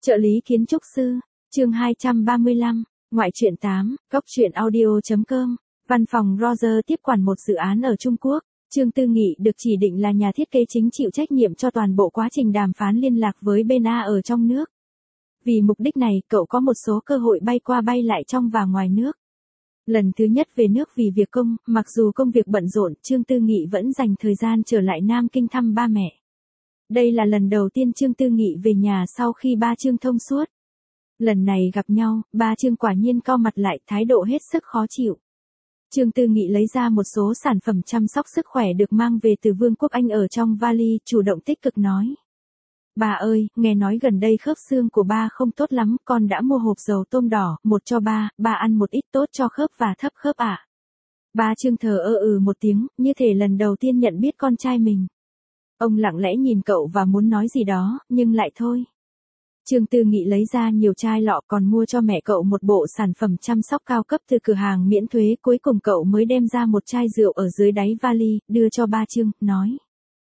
Trợ lý kiến trúc sư, chương 235, ngoại truyện 8, góc truyện audio.com, văn phòng Roger tiếp quản một dự án ở Trung Quốc. Trương Tư Nghị được chỉ định là nhà thiết kế chính chịu trách nhiệm cho toàn bộ quá trình đàm phán liên lạc với bên A ở trong nước. Vì mục đích này, cậu có một số cơ hội bay qua bay lại trong và ngoài nước. Lần thứ nhất về nước vì việc công, mặc dù công việc bận rộn, Trương Tư Nghị vẫn dành thời gian trở lại Nam Kinh thăm ba mẹ. Đây là lần đầu tiên Trương Tư Nghị về nhà sau khi ba Trương thông suốt. Lần này gặp nhau, ba Trương quả nhiên cau mặt lại, thái độ hết sức khó chịu. Trương Tư Nghị lấy ra một số sản phẩm chăm sóc sức khỏe được mang về từ Vương quốc Anh ở trong vali, chủ động tích cực nói. Bà ơi, nghe nói gần đây khớp xương của ba không tốt lắm, con đã mua hộp dầu tôm đỏ, một cho ba ăn một ít tốt cho khớp và thấp khớp ạ. Ba Trương thờ một tiếng, như thể lần đầu tiên nhận biết con trai mình. Ông lặng lẽ nhìn cậu và muốn nói gì đó, nhưng lại thôi. Trương Tư Nghị lấy ra nhiều chai lọ, còn mua cho mẹ cậu một bộ sản phẩm chăm sóc cao cấp từ cửa hàng miễn thuế. Cuối cùng cậu mới đem ra một chai rượu ở dưới đáy vali, đưa cho ba Trương, nói.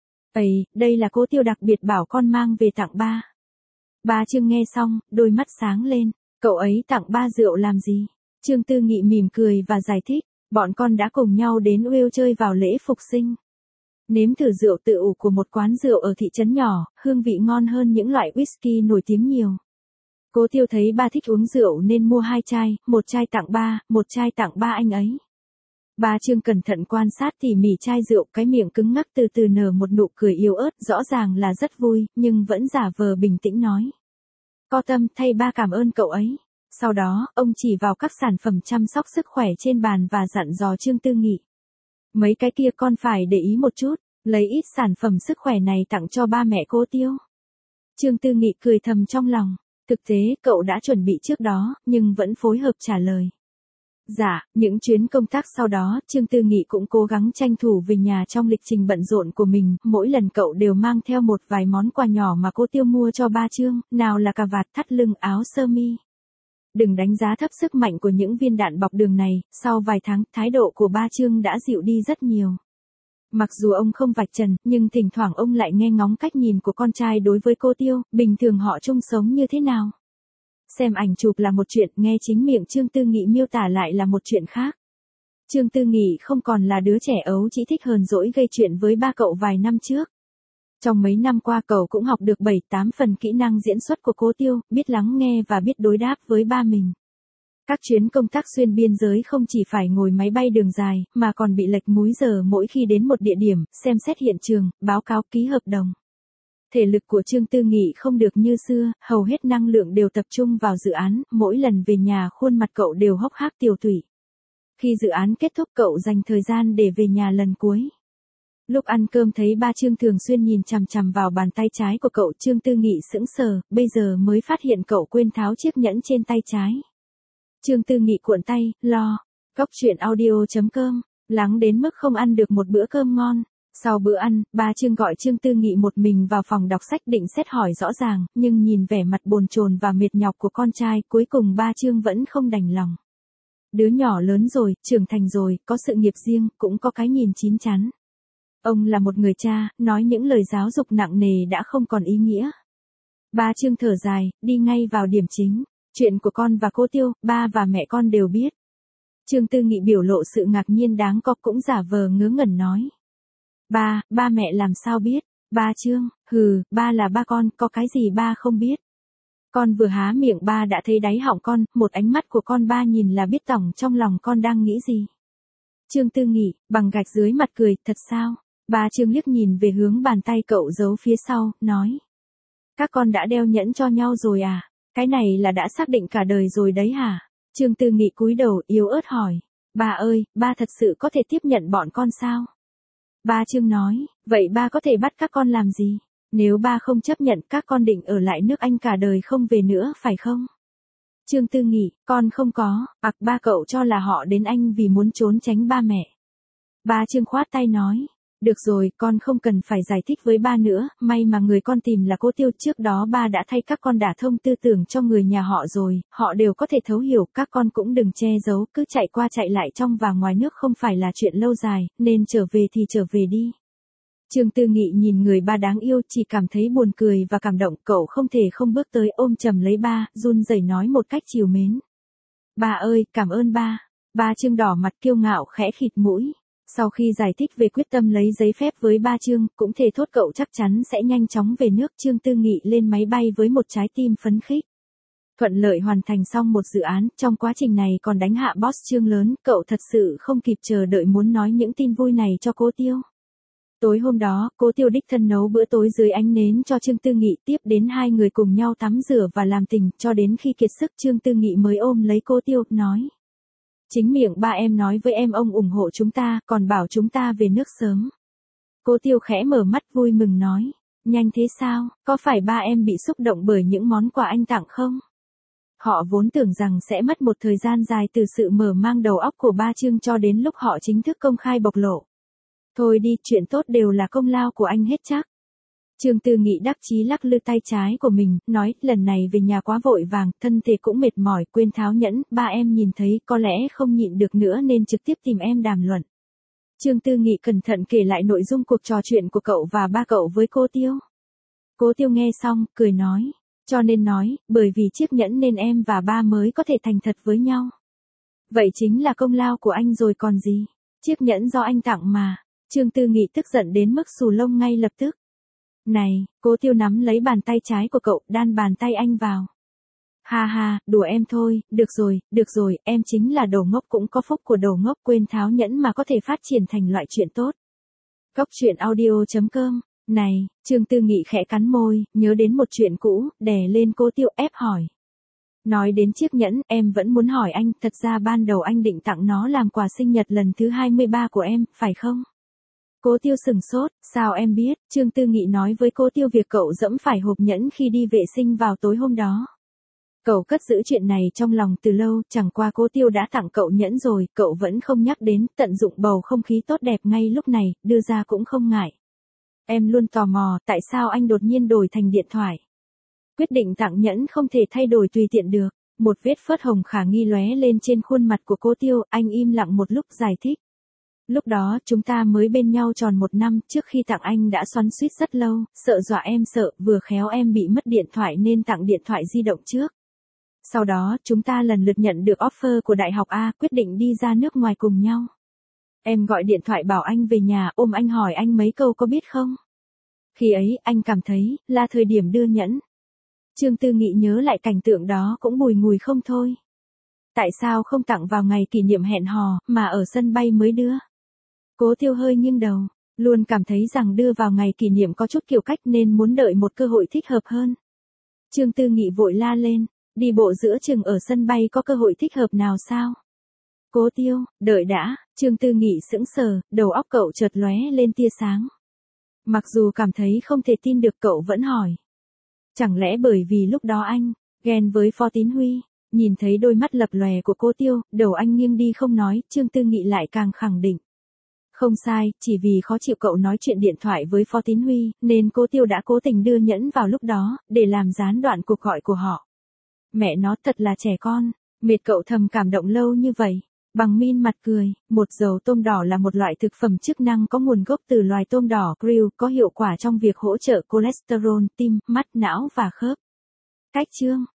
Đây là cô Tiêu đặc biệt bảo con mang về tặng ba. Ba Trương nghe xong, đôi mắt sáng lên. Cậu ấy tặng ba rượu làm gì? Trương Tư Nghị mỉm cười và giải thích. Bọn con đã cùng nhau đến Wales chơi vào lễ phục sinh. Nếm thử rượu tự ủ của một quán rượu ở thị trấn nhỏ, hương vị ngon hơn những loại whisky nổi tiếng nhiều. Cố Tiêu thấy ba thích uống rượu nên mua 2 chai, một chai tặng ba, một chai tặng ba anh ấy. Ba Trương cẩn thận quan sát tỉ mỉ chai rượu, cái miệng cứng ngắc từ từ nở một nụ cười yếu ớt, rõ ràng là rất vui, nhưng vẫn giả vờ bình tĩnh nói. Có tâm, thay ba cảm ơn cậu ấy. Sau đó, ông chỉ vào các sản phẩm chăm sóc sức khỏe trên bàn và dặn dò Trương Tư Nghị. Mấy cái kia con phải để ý một chút, lấy ít sản phẩm sức khỏe này tặng cho ba mẹ cô Tiêu. Trương Tư Nghị cười thầm trong lòng, thực tế cậu đã chuẩn bị trước đó, nhưng vẫn phối hợp trả lời. Dạ, những chuyến công tác sau đó, Trương Tư Nghị cũng cố gắng tranh thủ về nhà trong lịch trình bận rộn của mình, mỗi lần cậu đều mang theo một vài món quà nhỏ mà cô Tiêu mua cho ba Trương, nào là cà vạt, thắt lưng, áo sơ mi. Đừng đánh giá thấp sức mạnh của những viên đạn bọc đường này, sau vài tháng, thái độ của ba Trương đã dịu đi rất nhiều. Mặc dù ông không vạch trần, nhưng thỉnh thoảng ông lại nghe ngóng cách nhìn của con trai đối với cô Tiêu, bình thường họ chung sống như thế nào. Xem ảnh chụp là một chuyện, nghe chính miệng Trương Tư Nghị miêu tả lại là một chuyện khác. Trương Tư Nghị không còn là đứa trẻ ấu chỉ thích hờn dỗi gây chuyện với ba cậu vài năm trước. Trong mấy năm qua cậu cũng học được 7-8 phần kỹ năng diễn xuất của cô Tiêu, biết lắng nghe và biết đối đáp với ba mình. Các chuyến công tác xuyên biên giới không chỉ phải ngồi máy bay đường dài, mà còn bị lệch múi giờ mỗi khi đến một địa điểm, xem xét hiện trường, báo cáo ký hợp đồng. Thể lực của Trương Tư Nghị không được như xưa, hầu hết năng lượng đều tập trung vào dự án, mỗi lần về nhà khuôn mặt cậu đều hốc hác tiều tụy. Khi dự án kết thúc cậu dành thời gian để về nhà lần cuối. Lúc ăn cơm thấy ba Trương thường xuyên nhìn chằm chằm vào bàn tay trái của cậu, Trương Tư Nghị sững sờ, bây giờ mới phát hiện cậu quên tháo chiếc nhẫn trên tay trái. Trương Tư Nghị cuộn tay, lo. Góc truyện audio.com, lắng đến mức không ăn được một bữa cơm ngon. Sau bữa ăn, ba Trương gọi Trương Tư Nghị một mình vào phòng đọc sách định xét hỏi rõ ràng, nhưng nhìn vẻ mặt bồn chồn và mệt nhọc của con trai, cuối cùng ba Trương vẫn không đành lòng. Đứa nhỏ lớn rồi, trưởng thành rồi, có sự nghiệp riêng, cũng có cái nhìn chín chắn. Ông là một người cha, nói những lời giáo dục nặng nề đã không còn ý nghĩa. Ba Trương thở dài, đi ngay vào điểm chính. Chuyện của con và cô Tiêu, ba và mẹ con đều biết. Trương Tư Nghị biểu lộ sự ngạc nhiên đáng có, cũng giả vờ ngớ ngẩn nói. Ba mẹ làm sao biết? Ba Trương, ba là ba con, có cái gì ba không biết? Con vừa há miệng ba đã thấy đáy họng con, một ánh mắt của con ba nhìn là biết tổng trong lòng con đang nghĩ gì. Trương Tư Nghị, bằng gạch dưới mặt cười, thật sao? Ba Trương liếc nhìn về hướng bàn tay cậu giấu phía sau, nói. Các con đã đeo nhẫn cho nhau rồi à? Cái này là đã xác định cả đời rồi đấy hả? Trương Tư Nghị cúi đầu yếu ớt hỏi. Ba ơi, ba thật sự có thể tiếp nhận bọn con sao? Ba Trương nói, vậy ba có thể bắt các con làm gì? Nếu ba không chấp nhận các con định ở lại nước Anh cả đời không về nữa phải không? Trương Tư Nghị, con không có, ba cậu cho là họ đến Anh vì muốn trốn tránh ba mẹ. Ba Trương khoát tay nói. Được rồi, con không cần phải giải thích với ba nữa, may mà người con tìm là cô Tiêu, trước đó ba đã thay các con đả thông tư tưởng cho người nhà họ rồi, họ đều có thể thấu hiểu, các con cũng đừng che giấu, cứ chạy qua chạy lại trong và ngoài nước không phải là chuyện lâu dài, nên trở về thì trở về đi. Trương Tư Nghị nhìn người ba đáng yêu chỉ cảm thấy buồn cười và cảm động, cậu không thể không bước tới ôm chầm lấy ba, run rẩy nói một cách trìu mến. Ba ơi, cảm ơn ba. Ba Trương đỏ mặt kiêu ngạo khẽ khịt mũi. Sau khi giải thích về quyết tâm lấy giấy phép với ba Trương, cũng thề thốt cậu chắc chắn sẽ nhanh chóng về nước. Trương Tư Nghị lên máy bay với một trái tim phấn khích. Thuận lợi hoàn thành xong một dự án, trong quá trình này còn đánh hạ boss Trương lớn, cậu thật sự không kịp chờ đợi muốn nói những tin vui này cho cô Tiêu. Tối hôm đó, cô Tiêu đích thân nấu bữa tối dưới ánh nến cho Trương Tư Nghị, tiếp đến hai người cùng nhau tắm rửa và làm tình, cho đến khi kiệt sức Trương Tư Nghị mới ôm lấy cô Tiêu, nói. Chính miệng ba em nói với em ông ủng hộ chúng ta, còn bảo chúng ta về nước sớm. Cô Tiêu khẽ mở mắt vui mừng nói. Nhanh thế sao, có phải ba em bị xúc động bởi những món quà anh tặng không? Họ vốn tưởng rằng sẽ mất một thời gian dài từ sự mở mang đầu óc của ba Trương cho đến lúc họ chính thức công khai bộc lộ. Thôi đi, chuyện tốt đều là công lao của anh hết chắc. Trương Tư Nghị đắc chí lắc lư tay trái của mình, nói, lần này về nhà quá vội vàng, thân thể cũng mệt mỏi, quên tháo nhẫn, ba em nhìn thấy, có lẽ không nhịn được nữa nên trực tiếp tìm em đàm luận. Trương Tư Nghị cẩn thận kể lại nội dung cuộc trò chuyện của cậu và ba cậu với cô Tiêu. Cô Tiêu nghe xong, cười nói, cho nên nói, bởi vì chiếc nhẫn nên em và ba mới có thể thành thật với nhau. Vậy chính là công lao của anh rồi còn gì, chiếc nhẫn do anh tặng mà. Trương Tư Nghị tức giận đến mức xù lông ngay lập tức. Này, cô Tiêu nắm lấy bàn tay trái của cậu, đan bàn tay anh vào. Ha ha, đùa em thôi, được rồi, em chính là đồ ngốc cũng có phúc của đồ ngốc, quên tháo nhẫn mà có thể phát triển thành loại chuyện tốt. Góc truyện audio.com. Này, Trương Tư Nghị khẽ cắn môi, nhớ đến một chuyện cũ, đè lên cô Tiêu ép hỏi. Nói đến chiếc nhẫn, em vẫn muốn hỏi anh, thật ra ban đầu anh định tặng nó làm quà sinh nhật lần thứ 23 của em, phải không? Cô Tiêu sừng sốt, sao em biết? Trương Tư Nghị nói với cô Tiêu việc cậu dẫm phải hộp nhẫn khi đi vệ sinh vào tối hôm đó. Cậu cất giữ chuyện này trong lòng từ lâu, chẳng qua cô Tiêu đã tặng cậu nhẫn rồi, cậu vẫn không nhắc đến, tận dụng bầu không khí tốt đẹp ngay lúc này, đưa ra cũng không ngại. Em luôn tò mò, tại sao anh đột nhiên đổi thành điện thoại? Quyết định tặng nhẫn không thể thay đổi tùy tiện được. Một vết phớt hồng khả nghi lóe lên trên khuôn mặt của cô Tiêu, anh im lặng một lúc giải thích. Lúc đó chúng ta mới bên nhau tròn 1 năm, trước khi tặng anh đã xoắn xuýt rất lâu, sợ dọa em sợ, vừa khéo em bị mất điện thoại nên tặng điện thoại di động trước. Sau đó, chúng ta lần lượt nhận được offer của Đại học A, quyết định đi ra nước ngoài cùng nhau. Em gọi điện thoại bảo anh về nhà, ôm anh hỏi anh mấy câu có biết không? Khi ấy, anh cảm thấy, là thời điểm đưa nhẫn. Trương Tư Nghị nhớ lại cảnh tượng đó cũng bùi ngùi không thôi. Tại sao không tặng vào ngày kỷ niệm hẹn hò, mà ở sân bay mới đưa? Cố Tiêu hơi nghiêng đầu, luôn cảm thấy rằng đưa vào ngày kỷ niệm có chút kiểu cách nên muốn đợi một cơ hội thích hợp hơn. Trương Tư Nghị vội la lên, đi bộ giữa chừng ở sân bay có cơ hội thích hợp nào sao? Cố Tiêu, đợi đã, Trương Tư Nghị sững sờ, đầu óc cậu chợt lóe lên tia sáng. Mặc dù cảm thấy không thể tin được cậu vẫn hỏi. Chẳng lẽ bởi vì lúc đó anh, ghen với Phó Tín Huy, nhìn thấy đôi mắt lập lòe của cô Tiêu, đầu anh nghiêng đi không nói, Trương Tư Nghị lại càng khẳng định. Không sai, chỉ vì khó chịu cậu nói chuyện điện thoại với Phó Tín Huy, nên cô Tiêu đã cố tình đưa nhẫn vào lúc đó, để làm gián đoạn cuộc gọi của họ. Mẹ nó thật là trẻ con, mệt cậu thầm cảm động lâu như vậy. Bằng min mặt cười, một dầu tôm đỏ là một loại thực phẩm chức năng có nguồn gốc từ loài tôm đỏ krill, có hiệu quả trong việc hỗ trợ cholesterol, tim, mắt, não và khớp. Cách chương